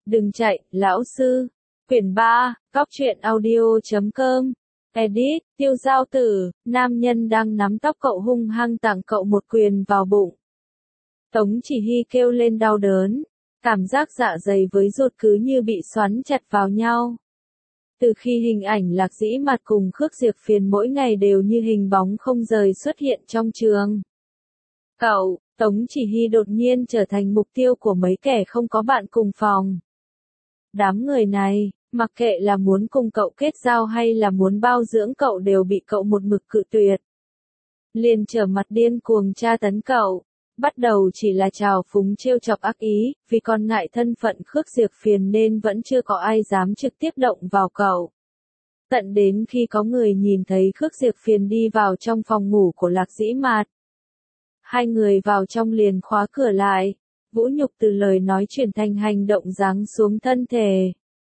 Đừng chạy, lão sư. Quyển 3, Cóc truyện audio.com. Edit, Tiêu Giao Tử, nam nhân đang nắm tóc cậu hung hăng tặng cậu một quyền vào bụng. Tống Chỉ Hy kêu lên đau đớn, cảm giác dạ dày với ruột cứ như bị xoắn chặt vào nhau. Từ khi hình ảnh Lạc Dĩ Mạt cùng Khước Diệp Phiền mỗi ngày đều như hình bóng không rời xuất hiện trong trường. Tống Chỉ Hy đột nhiên trở thành mục tiêu của mấy kẻ không có bạn cùng phòng. Đám người này, mặc kệ là muốn cùng cậu kết giao hay là muốn bao dưỡng cậu đều bị cậu một mực cự tuyệt. Liền trở mặt điên cuồng tra tấn cậu. Bắt đầu chỉ là trào phúng trêu chọc ác ý, vì còn ngại thân phận Khước Diệp Phiền nên vẫn chưa có ai dám trực tiếp động vào cậu. Tận đến khi có người nhìn thấy Khước Diệp Phiền đi vào trong phòng ngủ của Lạc Dĩ Mạt. Hai người vào trong liền khóa cửa lại, vũ nhục từ lời nói chuyển thành hành động giáng xuống thân thể.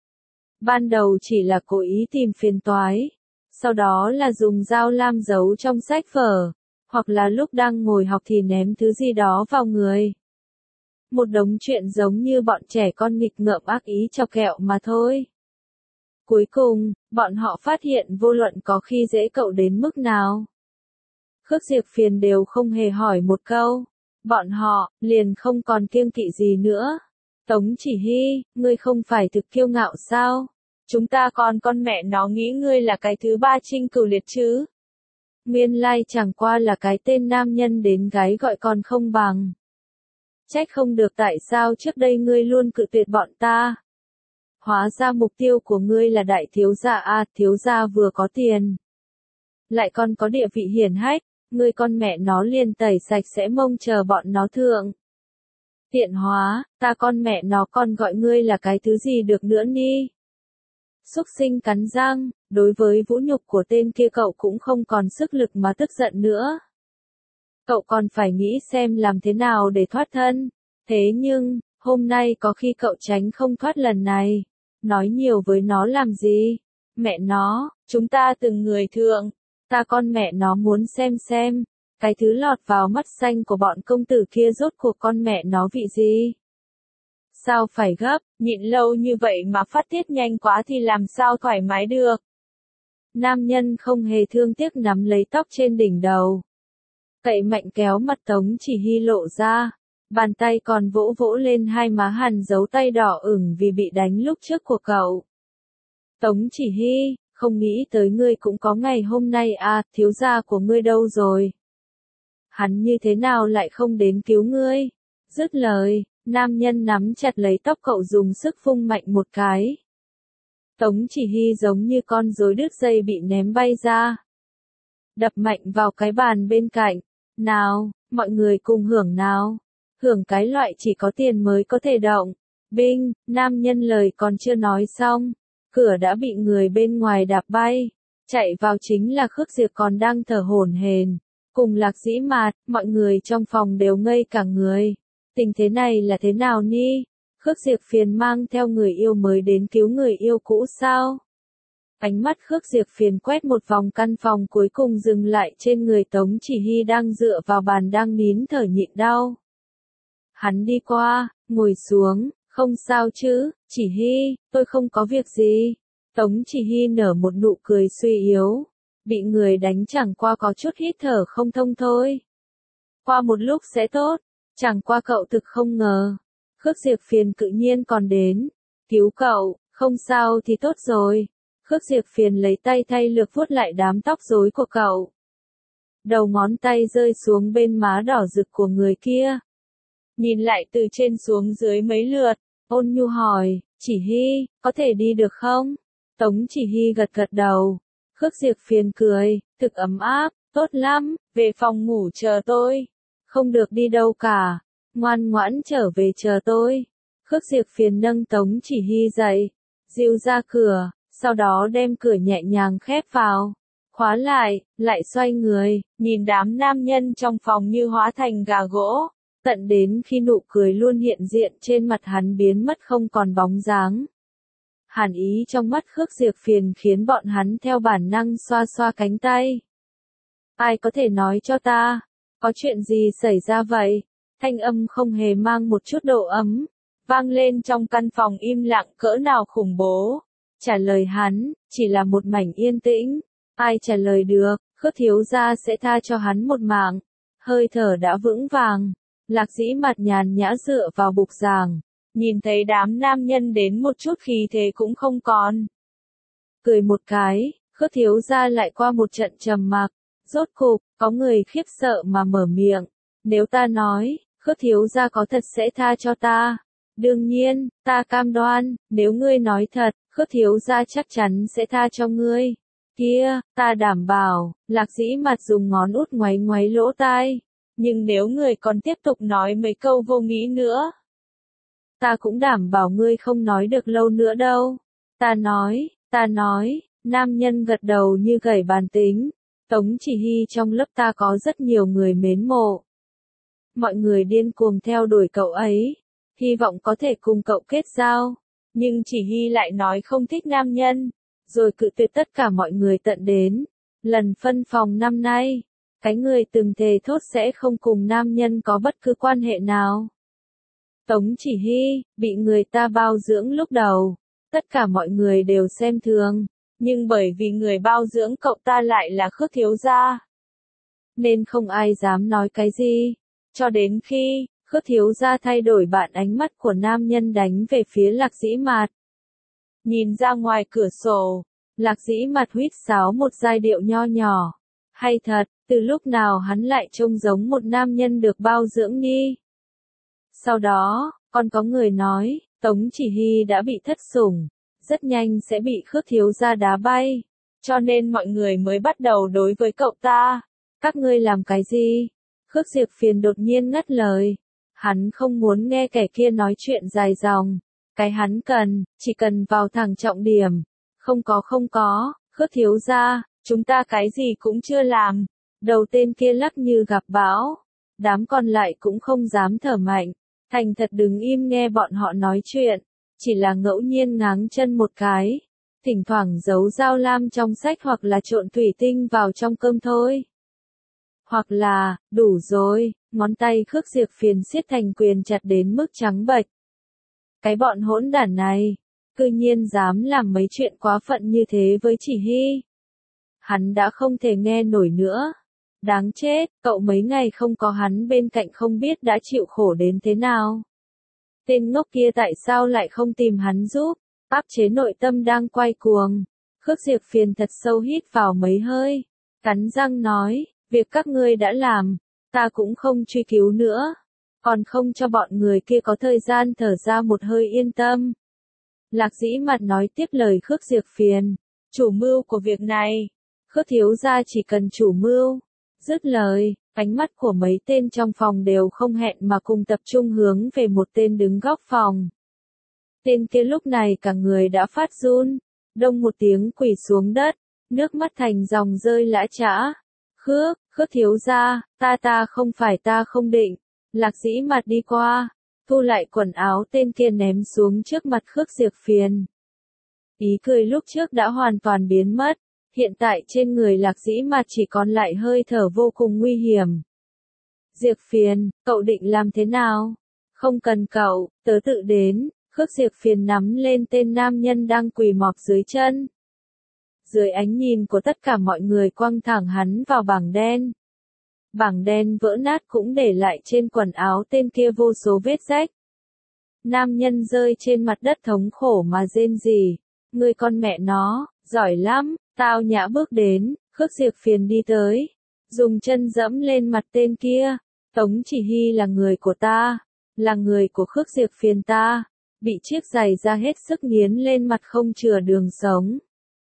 Ban đầu chỉ là cố ý tìm phiền toái, sau đó là dùng dao lam giấu trong sách vở, hoặc là lúc đang ngồi học thì ném thứ gì đó vào người. Một đống chuyện giống như bọn trẻ con nghịch ngợm ác ý chọc ghẹo mà thôi. Cuối cùng, bọn họ phát hiện vô luận có khi dễ cậu đến mức nào. Khước Diệp Phiền đều không hề hỏi một câu. Bọn họ, liền không còn kiêng kỵ gì nữa. Tống Chỉ Hy, ngươi không phải thực kiêu ngạo sao? Chúng ta còn con mẹ nó nghĩ ngươi là cái thứ ba Trinh Cửu Liệt chứ? Nguyên lai chẳng qua là cái tên nam nhân đến gái gọi còn không bằng. Trách không được tại sao trước đây ngươi luôn cự tuyệt bọn ta. Hóa ra mục tiêu của ngươi là đại thiếu gia à, thiếu gia vừa có tiền. Lại còn có địa vị hiển hách, ngươi con mẹ nó liền tẩy sạch sẽ mông chờ bọn nó thượng. Tiện hóa, ta con mẹ nó còn gọi ngươi là cái thứ gì được nữa ni. Xúc sinh cắn răng, đối với vũ nhục của tên kia cậu cũng không còn sức lực mà tức giận nữa. Cậu còn phải nghĩ xem làm thế nào để thoát thân. Thế nhưng, hôm nay có khi cậu tránh không thoát lần này. Nói nhiều với nó làm gì? Mẹ nó, chúng ta từng người thượng. Ta con mẹ nó muốn xem. Cái thứ lọt vào mắt xanh của bọn công tử kia rốt cuộc con mẹ nó vị gì? Sao phải gấp, nhịn lâu như vậy mà phát tiết nhanh quá thì làm sao thoải mái được? Nam nhân không hề thương tiếc nắm lấy tóc trên đỉnh đầu. Cậy mạnh kéo mặt Tống Chỉ Hy lộ ra. Bàn tay còn vỗ vỗ lên hai má hằn dấu tay đỏ ửng vì bị đánh lúc trước của cậu. Tống Chỉ Hy, không nghĩ tới ngươi cũng có ngày hôm nay à, thiếu gia của ngươi đâu rồi? Hắn như thế nào lại không đến cứu ngươi? Dứt lời, nam nhân nắm chặt lấy tóc cậu dùng sức vung mạnh một cái. Tống Chỉ Hy giống như con rối đứt dây bị ném bay ra. Đập mạnh vào cái bàn bên cạnh. Nào, mọi người cùng hưởng nào. Hưởng cái loại chỉ có tiền mới có thể động. Binh, nam nhân lời còn chưa nói xong. Cửa đã bị người bên ngoài đạp bay. Chạy vào chính là Khước Diệp còn đang thở hổn hển. Cùng Lạc Dĩ Mạt, mọi người trong phòng đều ngây cả người. Tình thế này là thế nào ni? Khước Diệp Phiền mang theo người yêu mới đến cứu người yêu cũ sao? Ánh mắt Khước Diệp Phiền quét một vòng căn phòng cuối cùng dừng lại trên người Tống Chỉ Hy đang dựa vào bàn đang nín thở nhịn đau. Hắn đi qua, ngồi xuống, không sao chứ, Chỉ Hy, tôi không có việc gì. Tống Chỉ Hy nở một nụ cười suy yếu. Bị người đánh chẳng qua có chút hít thở không thông thôi. Qua một lúc sẽ tốt, chẳng qua cậu thực không ngờ. Khước Diệp Phiền tự nhiên còn đến. Cứu cậu, không sao thì tốt rồi. Khước Diệp Phiền lấy tay thay lược vuốt lại đám tóc rối của cậu. Đầu ngón tay rơi xuống bên má đỏ rực của người kia. Nhìn lại từ trên xuống dưới mấy lượt, ôn nhu hỏi, Chỉ Hy, có thể đi được không? Tống Chỉ Hy gật gật đầu. Khước Diệp Phiền cười, thực ấm áp, tốt lắm, về phòng ngủ chờ tôi. Không được đi đâu cả, ngoan ngoãn trở về chờ tôi. Khước Diệp Phiền nâng Tống Chỉ Hy dậy, dìu ra cửa, sau đó đem cửa nhẹ nhàng khép vào. Khóa lại, lại xoay người, nhìn đám nam nhân trong phòng như hóa thành gà gỗ. Tận đến khi nụ cười luôn hiện diện trên mặt hắn biến mất không còn bóng dáng. Hàn ý trong mắt Khước Diệp Phiền khiến bọn hắn theo bản năng xoa xoa cánh tay. Ai có thể nói cho ta, có chuyện gì xảy ra vậy? Thanh âm không hề mang một chút độ ấm. vang lên trong căn phòng im lặng cỡ nào khủng bố. Trả lời hắn, chỉ là một mảnh yên tĩnh. Ai trả lời được, Khước thiếu gia sẽ tha cho hắn một mạng. Hơi thở đã vững vàng. Lạc Dĩ mặt nhàn nhã dựa vào bục giảng. Nhìn thấy đám nam nhân đến một chút khí thế cũng không còn. Cười một cái, Khước thiếu gia lại qua một trận trầm mặc. Rốt cục, có người khiếp sợ mà mở miệng. Nếu ta nói, Khước thiếu gia có thật sẽ tha cho ta. Đương nhiên, ta cam đoan, nếu ngươi nói thật, Khước thiếu gia chắc chắn sẽ tha cho ngươi. Kia, ta đảm bảo, Lạc Dĩ mặt dùng ngón út ngoáy ngoáy lỗ tai. Nhưng nếu ngươi còn tiếp tục nói mấy câu vô nghĩa nữa, ta cũng đảm bảo ngươi không nói được lâu nữa đâu. Ta nói, nam nhân gật đầu như gảy bàn tính. Tống Chỉ Hy trong lớp ta có rất nhiều người mến mộ. Mọi người điên cuồng theo đuổi cậu ấy, hy vọng có thể cùng cậu kết giao. Nhưng Chỉ Hy lại nói không thích nam nhân, rồi cự tuyệt tất cả mọi người tận đến. Lần phân phòng năm nay, cái người từng thề thốt sẽ không cùng nam nhân có bất cứ quan hệ nào. Tống Chỉ Hy, bị người ta bao dưỡng lúc đầu, tất cả mọi người đều xem thường, nhưng bởi vì người bao dưỡng cậu ta lại là Khước thiếu gia, nên không ai dám nói cái gì, cho đến khi Khước thiếu gia thay đổi bạn ánh mắt của nam nhân đánh về phía Lạc Dĩ Mạt. Nhìn ra ngoài cửa sổ, Lạc Dĩ Mạt huýt sáo một giai điệu nho nhỏ. Hay thật, từ lúc nào hắn lại trông giống một nam nhân được bao dưỡng đi. Sau đó, còn có người nói, Tống Chỉ Hy đã bị thất sủng, rất nhanh sẽ bị Khước thiếu gia đá bay, cho nên mọi người mới bắt đầu đối với cậu ta. Các ngươi làm cái gì? Khước Diệp Phiền đột nhiên ngắt lời. Hắn không muốn nghe kẻ kia nói chuyện dài dòng. Cái hắn cần, chỉ cần vào thẳng trọng điểm. Không có, Khước thiếu gia, chúng ta cái gì cũng chưa làm. Đầu tên kia lắc như gặp bão. Đám còn lại cũng không dám thở mạnh. Thành thật đứng im nghe bọn họ nói chuyện. Chỉ là ngẫu nhiên ngáng chân một cái. Thỉnh thoảng giấu dao lam trong sách hoặc là trộn thủy tinh vào trong cơm thôi. Hoặc là, đủ rồi, ngón tay Khước Diệp Phiền siết thành quyền chặt đến mức trắng bệch. Cái bọn hỗn đản này, cư nhiên dám làm mấy chuyện quá phận như thế với Chỉ Hy. Hắn đã không thể nghe nổi nữa. Đáng chết, cậu mấy ngày không có hắn bên cạnh không biết đã chịu khổ đến thế nào. Tên ngốc kia tại sao lại không tìm hắn giúp, áp chế nội tâm đang quay cuồng. Khước Diệp Phiền thật sâu hít vào mấy hơi, cắn răng nói, việc các ngươi đã làm, ta cũng không truy cứu nữa, còn không cho bọn người kia có thời gian thở ra một hơi yên tâm. Lạc Dĩ mặt nói tiếp lời Khước Diệp Phiền, chủ mưu của việc này, Khước thiếu gia chỉ cần chủ mưu. Dứt lời, ánh mắt của mấy tên trong phòng đều không hẹn mà cùng tập trung hướng về một tên đứng góc phòng. Tên kia lúc này cả người đã phát run, đông một tiếng quỳ xuống đất, nước mắt thành dòng rơi lã chã. Khước thiếu gia, ta không định. Lạc Dĩ mặt đi qua, thu lại quần áo tên kia ném xuống trước mặt Khước Diệp Phiền. Ý cười lúc trước đã hoàn toàn biến mất. Hiện tại trên người Lạc Dĩ mặt chỉ còn lại hơi thở vô cùng nguy hiểm. Diệp Phiền, cậu định làm thế nào? Không cần cậu, tớ tự đến. Khước Diệp Phiền nắm lên tên nam nhân đang quỳ mọp dưới chân. Dưới ánh nhìn của tất cả mọi người quăng thẳng hắn vào bảng đen. Bảng đen vỡ nát cũng để lại trên quần áo tên kia vô số vết rách. Nam nhân rơi trên mặt đất thống khổ mà rên rỉ. Ngươi con mẹ nó, giỏi lắm. Tao nhã bước đến, Khước Diệp Phiền đi tới, dùng chân dẫm lên mặt tên kia. Tống Chỉ Hy là người của ta, là người của Khước Diệp Phiền ta, bị chiếc giày ra hết sức nghiến lên mặt không chừa đường sống.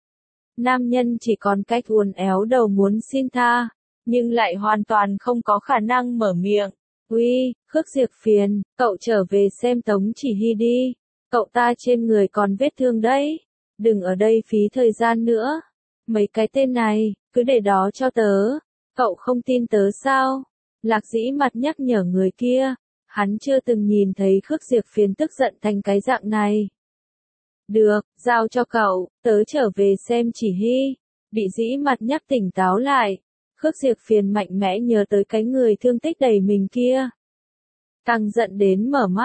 Nam nhân chỉ còn cách uốn éo đầu muốn xin tha, nhưng lại hoàn toàn không có khả năng mở miệng. Uy, Khước Diệp Phiền, cậu trở về xem Tống Chỉ Hy đi, cậu ta trên người còn vết thương đấy, đừng ở đây phí thời gian nữa. Mấy cái tên này, cứ để đó cho tớ. Cậu không tin tớ sao? Lạc Dĩ mặt nhắc nhở người kia. Hắn chưa từng nhìn thấy Khước Diệp Phiền tức giận thành cái dạng này. Được, giao cho cậu, tớ trở về xem Chỉ Hy. Bị Dĩ mặt nhắc tỉnh táo lại. Khước Diệp Phiền mạnh mẽ nhớ tới cái người thương tích đầy mình kia. Càng giận đến mở mắt.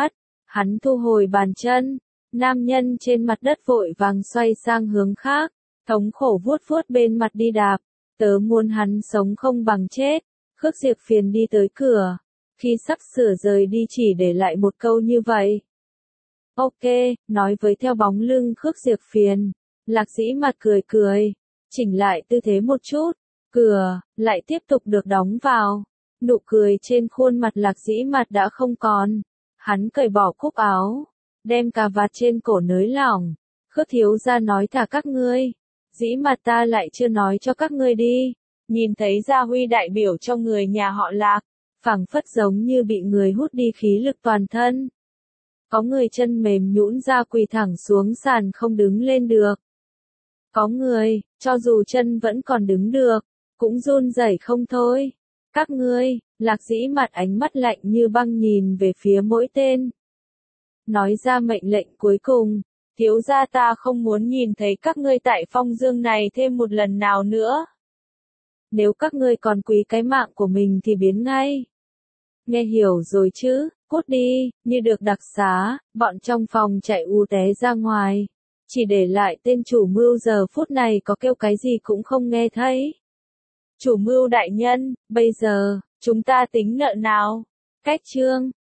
Hắn thu hồi bàn chân, nam nhân trên mặt đất vội vàng xoay sang hướng khác, thống khổ vuốt vuốt bên mặt đi đạp, tớ muốn hắn sống không bằng chết. Khước Diệp Phiền đi tới cửa, khi sắp sửa rời đi chỉ để lại một câu như vậy. Ok, nói với theo bóng lưng Khước Diệp Phiền, Lạc Dĩ Mạt cười cười, chỉnh lại tư thế một chút, cửa lại tiếp tục được đóng vào. Nụ cười trên khuôn mặt Lạc Dĩ Mạt đã không còn. Hắn cởi bỏ cúc áo, đem cà vạt trên cổ nới lỏng. Khước thiếu gia nói thả các ngươi. Dĩ Mạt ta lại chưa nói cho các ngươi đi. Nhìn thấy Gia Huy đại biểu cho người nhà họ Lạc, phảng phất giống như bị người hút đi khí lực toàn thân. Có người chân mềm nhũn ra quỳ thẳng xuống sàn không đứng lên được. Có người, cho dù chân vẫn còn đứng được, cũng run rẩy không thôi. Các ngươi, Lạc Dĩ Mạt ánh mắt lạnh như băng nhìn về phía mỗi tên. Nói ra mệnh lệnh cuối cùng, thiếu gia ta không muốn nhìn thấy các ngươi tại Phong Dương này thêm một lần nào nữa. Nếu các ngươi còn quý cái mạng của mình thì biến ngay. Nghe hiểu rồi chứ, cút đi, như được đặc xá, bọn trong phòng chạy ù té ra ngoài. Chỉ để lại tên chủ mưu giờ phút này có kêu cái gì cũng không nghe thấy. Chủ mưu đại nhân, bây giờ, chúng ta tính nợ nào? Cách chương